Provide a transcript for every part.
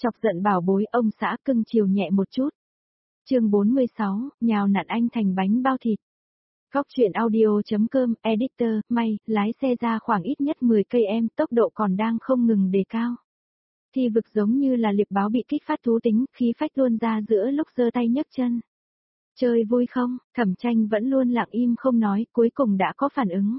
Chọc giận bảo bối ông xã cưng chiều nhẹ một chút. Chương 46, nhào nặn anh thành bánh bao thịt. Góc truyện audio.com, editor, may, lái xe ra khoảng ít nhất 10 cây em, tốc độ còn đang không ngừng đề cao. Thi vực giống như là liệp báo bị kích phát thú tính, khí phách luôn ra giữa lúc giơ tay nhấc chân. Chơi vui không? Thẩm Tranh vẫn luôn lặng im không nói, cuối cùng đã có phản ứng.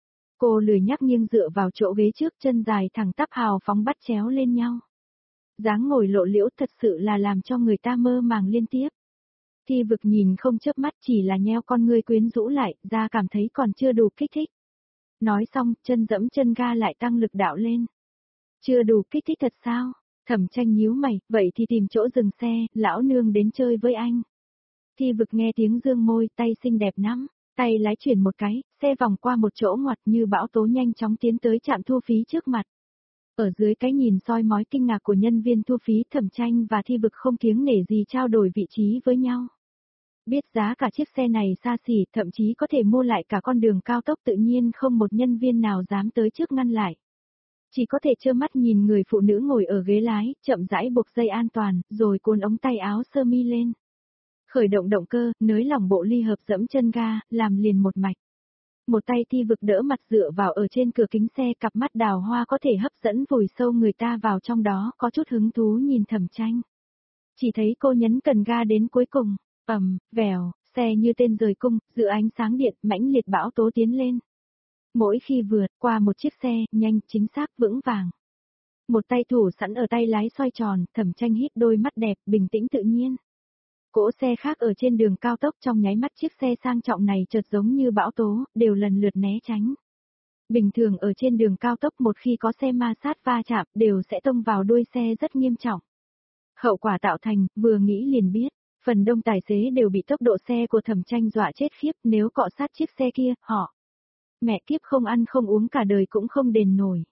Cô lười nhắc nghiêng dựa vào chỗ ghế trước, chân dài thẳng tắp hào phóng bắt chéo lên nhau. Dáng ngồi lộ liễu thật sự là làm cho người ta mơ màng liên tiếp. Thi vực nhìn không chớp mắt, chỉ là nheo con ngươi quyến rũ lại, ra cảm thấy còn chưa đủ kích thích. Nói xong, chân dẫm chân ga lại tăng lực đạo lên. Chưa đủ kích thích thật sao? Thẩm Tranh nhíu mày, vậy thì tìm chỗ dừng xe, lão nương đến chơi với anh. Thi vực nghe tiếng dương môi, tay xinh đẹp nắm, tay lái chuyển một cái, xe vòng qua một chỗ ngoặt như bão tố nhanh chóng tiến tới trạm thu phí trước mặt. Ở dưới cái nhìn soi mói kinh ngạc của nhân viên thu phí, Thẩm Tranh và Thi vực không kiêng nể gì trao đổi vị trí với nhau. Biết giá cả chiếc xe này xa xỉ, thậm chí có thể mua lại cả con đường cao tốc, tự nhiên không một nhân viên nào dám tới trước ngăn lại. Chỉ có thể trơ mắt nhìn người phụ nữ ngồi ở ghế lái, chậm rãi buộc dây an toàn, rồi cuốn ống tay áo sơ mi lên. Khởi động động cơ, nới lỏng bộ ly hợp dẫm chân ga, làm liền một mạch. Một tay Thi vực đỡ mặt dựa vào ở trên cửa kính xe, cặp mắt đào hoa có thể hấp dẫn vùi sâu người ta vào trong đó, có chút hứng thú nhìn Thẩm Tranh. Chỉ thấy cô nhấn cần ga đến cuối cùng, vèo, xe như tên rời cung, giữa ánh sáng điện, mãnh liệt bão tố tiến lên. Mỗi khi vượt qua một chiếc xe, nhanh, chính xác, vững vàng. Một tay thủ sẵn ở tay lái xoay tròn, Thẩm Tranh hít đôi mắt đẹp, bình tĩnh tự nhiên. Cỗ xe khác ở trên đường cao tốc trong nháy mắt chiếc xe sang trọng này chợt giống như bão tố, đều lần lượt né tránh. Bình thường ở trên đường cao tốc một khi có xe ma sát va chạm đều sẽ tông vào đuôi xe rất nghiêm trọng. Hậu quả tạo thành, vừa nghĩ liền biết, phần đông tài xế đều bị tốc độ xe của Thẩm Tranh dọa chết khiếp, nếu cọ sát chiếc xe kia, họ mẹ kiếp không ăn không uống cả đời cũng không đền nổi.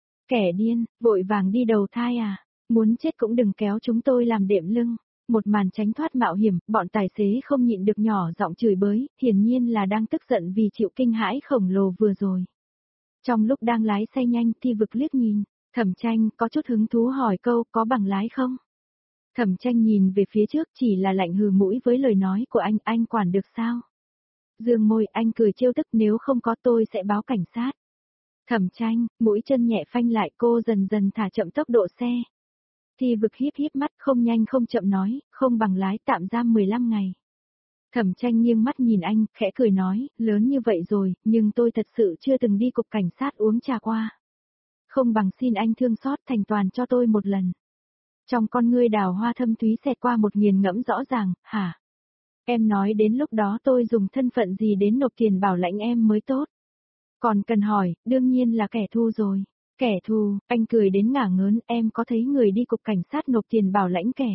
Kẻ điên, vội vàng đi đầu thai à, muốn chết cũng đừng kéo chúng tôi làm đệm lưng. Một màn tránh thoát mạo hiểm, bọn tài xế không nhịn được nhỏ giọng chửi bới, hiển nhiên là đang tức giận vì chịu kinh hãi khổng lồ vừa rồi. Trong lúc đang lái xe nhanh, Thi vực liếc nhìn, Thẩm Tranh có chút hứng thú hỏi câu, có bằng lái không? Thẩm Tranh nhìn về phía trước, chỉ là lạnh hừ mũi với lời nói của anh quản được sao? Dương môi, anh cười trêu tức, nếu không có tôi sẽ báo cảnh sát. Thẩm Tranh, mũi chân nhẹ phanh lại, cô dần dần thả chậm tốc độ xe. Thi vực híp mắt, không nhanh không chậm nói, không bằng lái, tạm giam 15 ngày. Thẩm Tranh nghiêng mắt nhìn anh, khẽ cười nói, lớn như vậy rồi, nhưng tôi thật sự chưa từng đi cục cảnh sát uống trà qua. Không bằng xin anh thương xót thành toàn cho tôi một lần. Trong con ngươi đào hoa thâm thúy xẹt qua một nghiền ngẫm rõ ràng, hả? Em nói đến lúc đó tôi dùng thân phận gì đến nộp tiền bảo lãnh em mới tốt. Còn cần hỏi, đương nhiên là kẻ thù rồi. Kẻ thù, anh cười đến ngả ngớn, em có thấy người đi cục cảnh sát nộp tiền bảo lãnh kẻ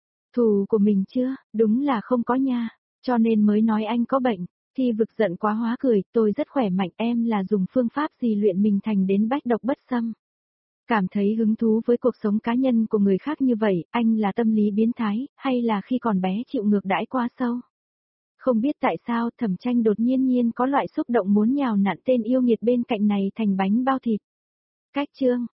thù của mình chưa? Đúng là không có nha, cho nên mới nói anh có bệnh. Thi vực giận quá hóa cười, tôi rất khỏe mạnh, em là dùng phương pháp gì luyện mình thành đến bách độc bất xâm. Cảm thấy hứng thú với cuộc sống cá nhân của người khác như vậy, anh là tâm lý biến thái, hay là khi còn bé chịu ngược đãi quá sâu? Không biết tại sao Thẩm Tranh đột nhiên có loại xúc động muốn nhào nặn tên yêu nghiệt bên cạnh này thành bánh bao thịt. Cách chương